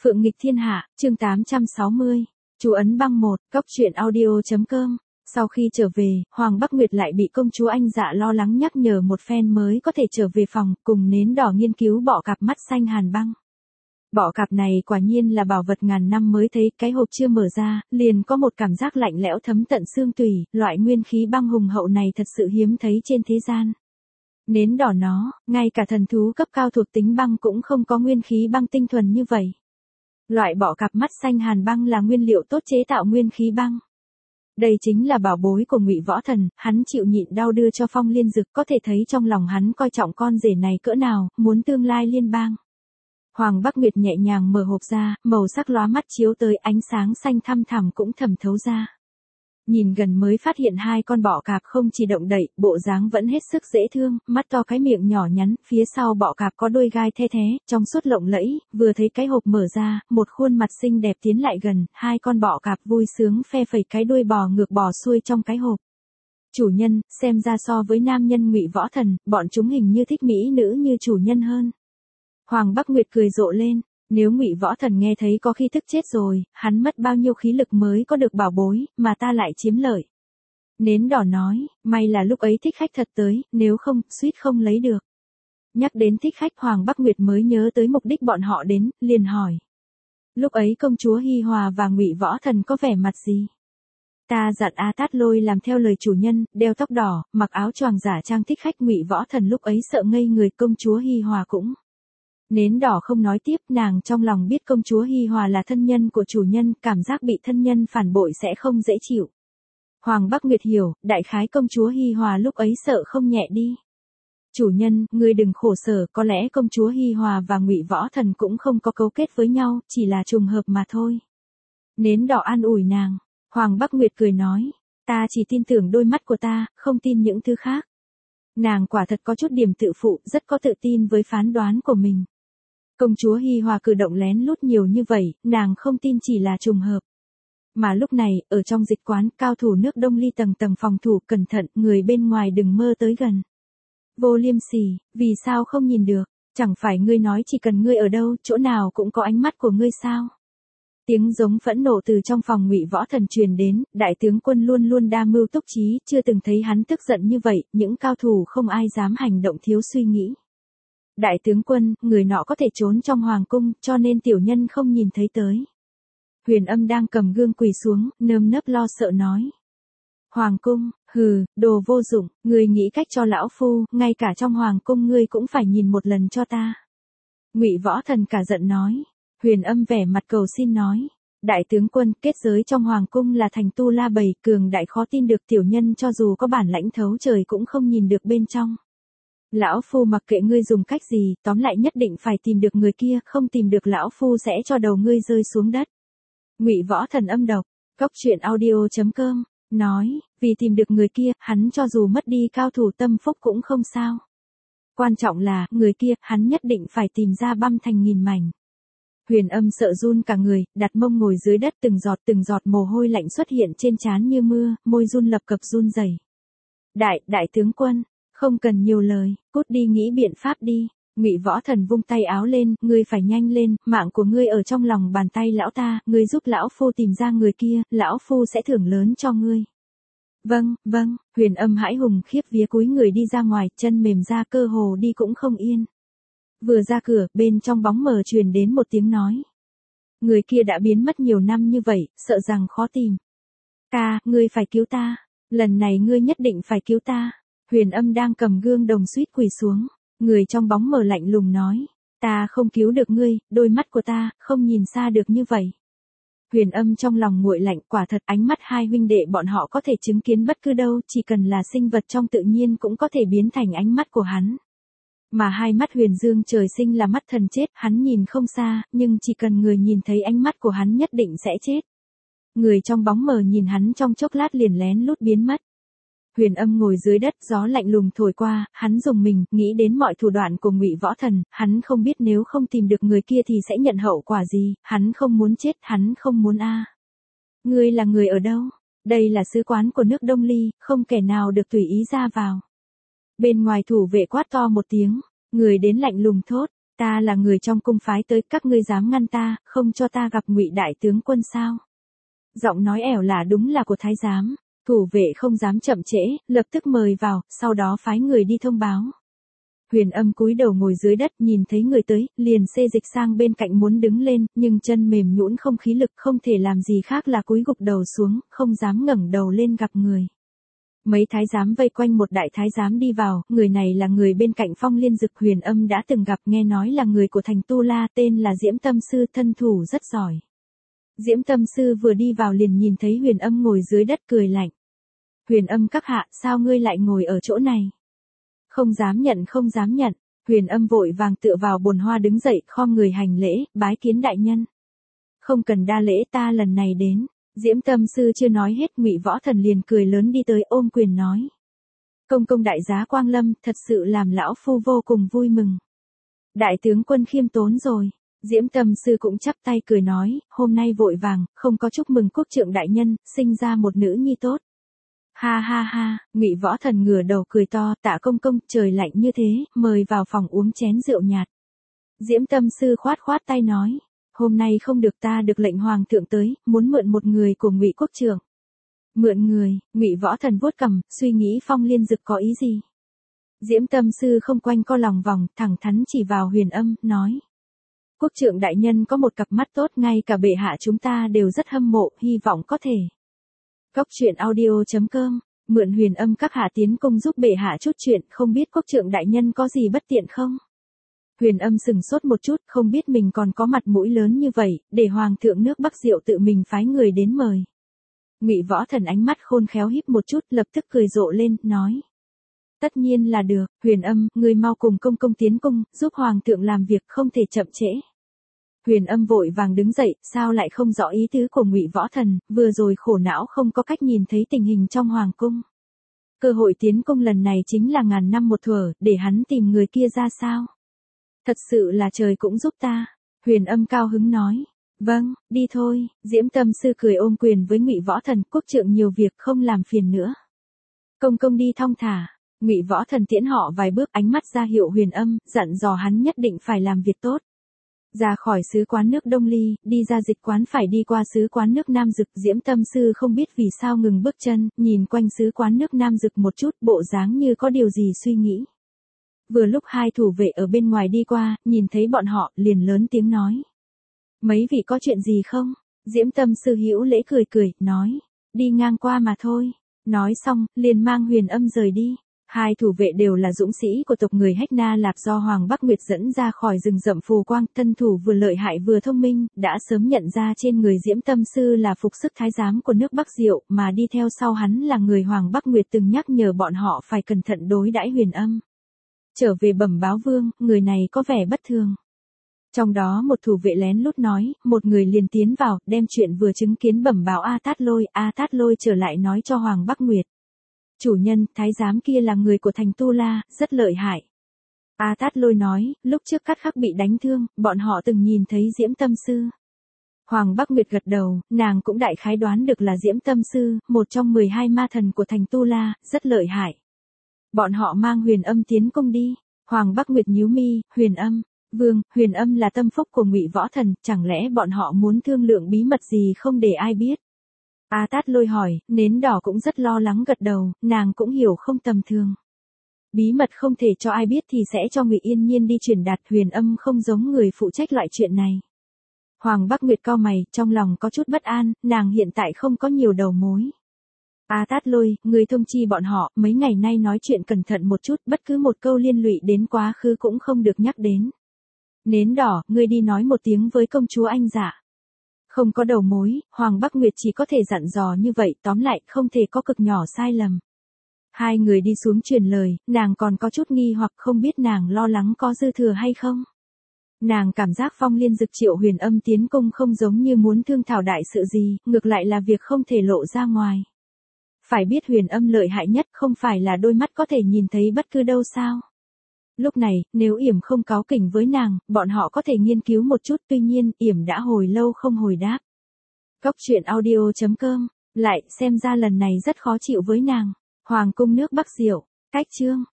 Phượng nghịch thiên hạ, chương 860. Chú ấn băng 1, Cóc truyện audio.com. Sau khi trở về, Hoàng Bắc Nguyệt lại bị công chúa Anh Dạ lo lắng nhắc nhở một phen mới có thể trở về phòng, cùng nến đỏ nghiên cứu bọ cạp mắt xanh hàn băng. Bọ cạp này quả nhiên là bảo vật ngàn năm mới thấy, cái hộp chưa mở ra, liền có một cảm giác lạnh lẽo thấm tận xương tủy, loại nguyên khí băng hùng hậu này thật sự hiếm thấy trên thế gian. Nến đỏ nó, ngay cả thần thú cấp cao thuộc tính băng cũng không có nguyên khí băng tinh thuần như vậy. Loại bọ cạp mắt xanh hàn băng là nguyên liệu tốt chế tạo nguyên khí băng. Đây chính là bảo bối của Ngụy Võ Thần, hắn chịu nhịn đau đưa cho Phong Liên Dực, có thể thấy trong lòng hắn coi trọng con rể này cỡ nào, muốn tương lai liên bang. Hoàng Bắc Nguyệt nhẹ nhàng mở hộp ra, màu sắc lóa mắt chiếu tới, ánh sáng xanh thăm thẳm cũng thẩm thấu ra. Nhìn gần mới phát hiện hai con bọ cạp không chỉ động đậy, bộ dáng vẫn hết sức dễ thương, mắt to cái miệng nhỏ nhắn, phía sau bọ cạp có đôi gai the thé, trong suốt lộng lẫy, vừa thấy cái hộp mở ra, một khuôn mặt xinh đẹp tiến lại gần, hai con bọ cạp vui sướng phe phẩy cái đuôi bò ngược bò xuôi trong cái hộp. Chủ nhân, xem ra so với nam nhân Ngụy Võ Thần, bọn chúng hình như thích mỹ nữ như chủ nhân hơn. Hoàng Bắc Nguyệt cười rộ lên. Nếu Ngụy Võ Thần nghe thấy có khi tức chết rồi, hắn mất bao nhiêu khí lực mới có được bảo bối, mà ta lại chiếm lợi. Nến đỏ nói, may là lúc ấy thích khách thật tới, nếu không, suýt không lấy được. Nhắc đến thích khách, Hoàng Bắc Nguyệt mới nhớ tới mục đích bọn họ đến, liền hỏi. Lúc ấy công chúa Hi Hòa và Ngụy Võ Thần có vẻ mặt gì? Ta dặn A Tát Lôi làm theo lời chủ nhân, đeo tóc đỏ, mặc áo choàng giả trang thích khách. Ngụy Võ Thần lúc ấy sợ ngây người, công chúa Hi Hòa cũng. Nến đỏ không nói tiếp, nàng trong lòng biết công chúa Hi Hòa là thân nhân của chủ nhân, cảm giác bị thân nhân phản bội sẽ không dễ chịu. Hoàng Bắc Nguyệt hiểu, đại khái công chúa Hi Hòa lúc ấy sợ không nhẹ đi. Chủ nhân, ngươi đừng khổ sở, có lẽ công chúa Hi Hòa và Ngụy Võ Thần cũng không có cấu kết với nhau, chỉ là trùng hợp mà thôi. Nến đỏ an ủi nàng. Hoàng Bắc Nguyệt cười nói, ta chỉ tin tưởng đôi mắt của ta, không tin những thứ khác. Nàng quả thật có chút điểm tự phụ, rất có tự tin với phán đoán của mình. Công chúa Hi Hòa cử động lén lút nhiều như vậy, nàng không tin chỉ là trùng hợp. Mà lúc này, ở trong dịch quán, cao thủ nước Đông Ly tầng tầng phòng thủ, cẩn thận, người bên ngoài đừng mơ tới gần. Vô Liêm Sỉ, vì sao không nhìn được, chẳng phải ngươi nói chỉ cần ngươi ở đâu, chỗ nào cũng có ánh mắt của ngươi sao? Tiếng giống phẫn nộ từ trong phòng Ngụy Võ Thần truyền đến, đại tướng quân luôn luôn đa mưu túc trí, chưa từng thấy hắn tức giận như vậy, những cao thủ không ai dám hành động thiếu suy nghĩ. Đại tướng quân, người nọ có thể trốn trong hoàng cung, cho nên tiểu nhân không nhìn thấy tới. Huyền Âm đang cầm gương quỳ xuống, nơm nớp lo sợ nói. Hoàng cung, hừ, đồ vô dụng, ngươi nghĩ cách cho lão phu, ngay cả trong hoàng cung ngươi cũng phải nhìn một lần cho ta. Ngụy Võ Thần cả giận nói. Huyền Âm vẻ mặt cầu xin nói. Đại tướng quân, kết giới trong hoàng cung là thành tu la bầy, cường đại khó tin được, tiểu nhân cho dù có bản lãnh thấu trời cũng không nhìn được bên trong. Lão phu mặc kệ ngươi dùng cách gì, tóm lại nhất định phải tìm được người kia, không tìm được lão phu sẽ cho đầu ngươi rơi xuống đất. Ngụy Võ Thần âm độc, Cóc truyện audio.com, nói, vì tìm được người kia, hắn cho dù mất đi cao thủ tâm phúc cũng không sao. Quan trọng là, người kia, hắn nhất định phải tìm ra băm thành nghìn mảnh. Huyền Âm sợ run cả người, đặt mông ngồi dưới đất, từng giọt mồ hôi lạnh xuất hiện trên trán như mưa, môi run lập cập run rẩy. Đại tướng quân, không cần nhiều lời, cút đi nghĩ biện pháp đi. Ngụy Võ Thần vung tay áo lên, ngươi phải nhanh lên, mạng của ngươi ở trong lòng bàn tay lão ta, ngươi giúp lão phu tìm ra người kia, lão phu sẽ thưởng lớn cho ngươi. Vâng, Huyền Âm hãi hùng khiếp vía cúi người đi ra ngoài, chân mềm ra cơ hồ đi cũng không yên. Vừa ra cửa, bên trong bóng mờ truyền đến một tiếng nói. Người kia đã biến mất nhiều năm như vậy, sợ rằng khó tìm. Ca, ngươi phải cứu ta, lần này ngươi nhất định phải cứu ta. Huyền Âm đang cầm gương đồng suýt quỳ xuống, người trong bóng mờ lạnh lùng nói, ta không cứu được ngươi, đôi mắt của ta, không nhìn xa được như vậy. Huyền Âm trong lòng nguội lạnh, quả thật ánh mắt hai huynh đệ bọn họ có thể chứng kiến bất cứ đâu, chỉ cần là sinh vật trong tự nhiên cũng có thể biến thành ánh mắt của hắn. Mà hai mắt Huyền Dương trời sinh là mắt thần chết, hắn nhìn không xa, nhưng chỉ cần người nhìn thấy ánh mắt của hắn nhất định sẽ chết. Người trong bóng mờ nhìn hắn trong chốc lát liền lén lút biến mất. Huyền Âm ngồi dưới đất, gió lạnh lùng thổi qua, hắn rùng mình, nghĩ đến mọi thủ đoạn của Ngụy Võ Thần, hắn không biết nếu không tìm được người kia thì sẽ nhận hậu quả gì, hắn không muốn chết, hắn không muốn Ngươi là người ở đâu? Đây là sứ quán của nước Đông Ly, không kẻ nào được tùy ý ra vào. Bên ngoài thủ vệ quát to một tiếng, người đến lạnh lùng thốt, Ta là người trong cung phái tới, các ngươi dám ngăn ta, không cho ta gặp Ngụy đại tướng quân sao? Giọng nói ẻo lả đúng là của thái giám. Thủ vệ không dám chậm trễ, lập tức mời vào, sau đó phái người đi thông báo. Huyền Âm cúi đầu ngồi dưới đất, nhìn thấy người tới, liền xê dịch sang bên cạnh muốn đứng lên, nhưng chân mềm nhũn không khí lực, không thể làm gì khác là cúi gục đầu xuống, không dám ngẩng đầu lên gặp người. Mấy thái giám vây quanh một đại thái giám đi vào, người này là người bên cạnh Phong Liên Dực, Huyền Âm đã từng gặp, nghe nói là người của thành Tu La, tên là Diễm Tâm Sư, thân thủ rất giỏi. Diễm Tâm Sư vừa đi vào liền nhìn thấy Huyền Âm ngồi dưới đất cười lạnh. Huyền Âm các hạ, sao ngươi lại ngồi ở chỗ này? Không dám nhận, không dám nhận. Huyền Âm vội vàng tựa vào bồn hoa đứng dậy, khom người hành lễ, bái kiến đại nhân. Không cần đa lễ, ta lần này đến. Diễm Tâm Sư chưa nói hết, Ngụy Võ Thần liền cười lớn đi tới ôm quyền nói. Công công đại giá quang lâm, thật sự làm lão phu vô cùng vui mừng. Đại tướng quân khiêm tốn rồi. Diễm Tâm Sư cũng chắp tay cười nói, hôm nay vội vàng, không có chúc mừng quốc trượng đại nhân, sinh ra một nữ nhi tốt. Ha ha ha, Ngụy Võ Thần ngửa đầu cười to, Tạ công công, trời lạnh như thế, mời vào phòng uống chén rượu nhạt. Diễm Tâm Sư khoát khoát tay nói, hôm nay không được, ta được lệnh hoàng thượng tới, muốn mượn một người của Ngụy quốc trượng. Mượn người? Ngụy Võ Thần vuốt cằm, suy nghĩ Phong Liên Dực có ý gì? Diễm Tâm Sư không quanh co lòng vòng, thẳng thắn chỉ vào Huyền Âm, nói. Quốc trượng đại nhân có một cặp mắt tốt, ngay cả bệ hạ chúng ta đều rất hâm mộ, hy vọng có thể. Cóc truyện audio.com, mượn Huyền Âm các hạ tiến cung giúp bệ hạ chút chuyện, không biết quốc trượng đại nhân có gì bất tiện không? Huyền Âm sừng sốt một chút, không biết mình còn có mặt mũi lớn như vậy, để hoàng thượng nước Bắc Diệu tự mình phái người đến mời. Ngụy Võ Thần ánh mắt khôn khéo híp một chút, lập tức cười rộ lên, nói. Tất nhiên là được, Huyền Âm, ngươi mau cùng công công tiến cung, giúp hoàng thượng làm việc, không thể chậm trễ. Huyền Âm vội vàng đứng dậy, sao lại không rõ ý tứ của Ngụy Võ Thần, vừa rồi khổ não không có cách nhìn thấy tình hình trong hoàng cung. Cơ hội tiến cung lần này chính là ngàn năm một thuở, để hắn tìm người kia ra sao? Thật sự là trời cũng giúp ta. Huyền Âm cao hứng nói. Vâng, đi thôi. Diễm Tâm Sư cười ôm quyền với Ngụy Võ Thần, quốc trượng nhiều việc không làm phiền nữa. Công công đi thong thả. Ngụy Võ Thần tiễn họ vài bước, ánh mắt ra hiệu Huyền Âm, dặn dò hắn nhất định phải làm việc tốt. Ra khỏi sứ quán nước Đông Ly, đi ra dịch quán phải đi qua sứ quán nước Nam Dực. Diễm Tâm Sư không biết vì sao ngừng bước chân, nhìn quanh sứ quán nước Nam Dực một chút, bộ dáng như có điều gì suy nghĩ. Vừa lúc hai thủ vệ ở bên ngoài đi qua, nhìn thấy bọn họ, liền lớn tiếng nói. Mấy vị có chuyện gì không? Diễm Tâm Sư hữu lễ cười cười, nói. Đi ngang qua mà thôi. Nói xong, liền mang Huyền Âm rời đi. Hai thủ vệ đều là dũng sĩ của tộc người Hách Na Lạp do Hoàng Bắc Nguyệt dẫn ra khỏi rừng rậm phù quang, thân thủ vừa lợi hại vừa thông minh, đã sớm nhận ra trên người Diễm Tâm Sư là phục sức thái giám của nước Bắc Diệu, mà đi theo sau hắn là người Hoàng Bắc Nguyệt từng nhắc nhở bọn họ phải cẩn thận đối đãi Huyền Âm. Trở về bẩm báo vương, người này có vẻ bất thường. Trong đó một thủ vệ lén lút nói, một người liền tiến vào, đem chuyện vừa chứng kiến bẩm báo A Tát Lôi trở lại nói cho Hoàng Bắc Nguyệt. Chủ nhân, thái giám kia là người của thành Tu La, rất lợi hại. A Tát Lôi nói, lúc trước Cát Khắc bị đánh thương, bọn họ từng nhìn thấy Diễm Tâm Sư. Hoàng Bắc Nguyệt gật đầu, nàng cũng đại khái đoán được là Diễm Tâm Sư, một trong 12 ma thần của thành Tu La, rất lợi hại. Bọn họ mang Huyền Âm tiến cung đi. Hoàng Bắc Nguyệt nhíu mi, Huyền Âm. Vương, Huyền Âm là tâm phúc của Ngụy Võ Thần, chẳng lẽ bọn họ muốn thương lượng bí mật gì không để ai biết? A Tát Lôi hỏi, Nến Đỏ cũng rất lo lắng gật đầu, nàng cũng hiểu không tầm thường. Bí mật không thể cho ai biết thì sẽ cho Ngụy Yên Nhiên đi truyền đạt, Huyền Âm không giống người phụ trách loại chuyện này. Hoàng Bắc Nguyệt cau mày, trong lòng có chút bất an, nàng hiện tại không có nhiều đầu mối. A Tát Lôi, người thông chi bọn họ, mấy ngày nay nói chuyện cẩn thận một chút, bất cứ một câu liên lụy đến quá khứ cũng không được nhắc đến. Nến Đỏ, ngươi đi nói một tiếng với công chúa Anh Dạ. Không có đầu mối, Hoàng Bắc Nguyệt chỉ có thể dặn dò như vậy, tóm lại, không thể có cực nhỏ sai lầm. Hai người đi xuống truyền lời, nàng còn có chút nghi hoặc không biết nàng lo lắng có dư thừa hay không. Nàng cảm giác Phong Liên Dực triệu Huyền Âm tiến cung không giống như muốn thương thảo đại sự gì, ngược lại là việc không thể lộ ra ngoài. Phải biết Huyền Âm lợi hại nhất không phải là đôi mắt có thể nhìn thấy bất cứ đâu sao. Lúc này, nếu Yểm không cáu kỉnh với nàng, bọn họ có thể nghiên cứu một chút, tuy nhiên, Yểm đã hồi lâu không hồi đáp. Cóc truyện audio.com, lại, xem ra lần này rất khó chịu với nàng. Hoàng cung nước Bắc Diệu, cách chương.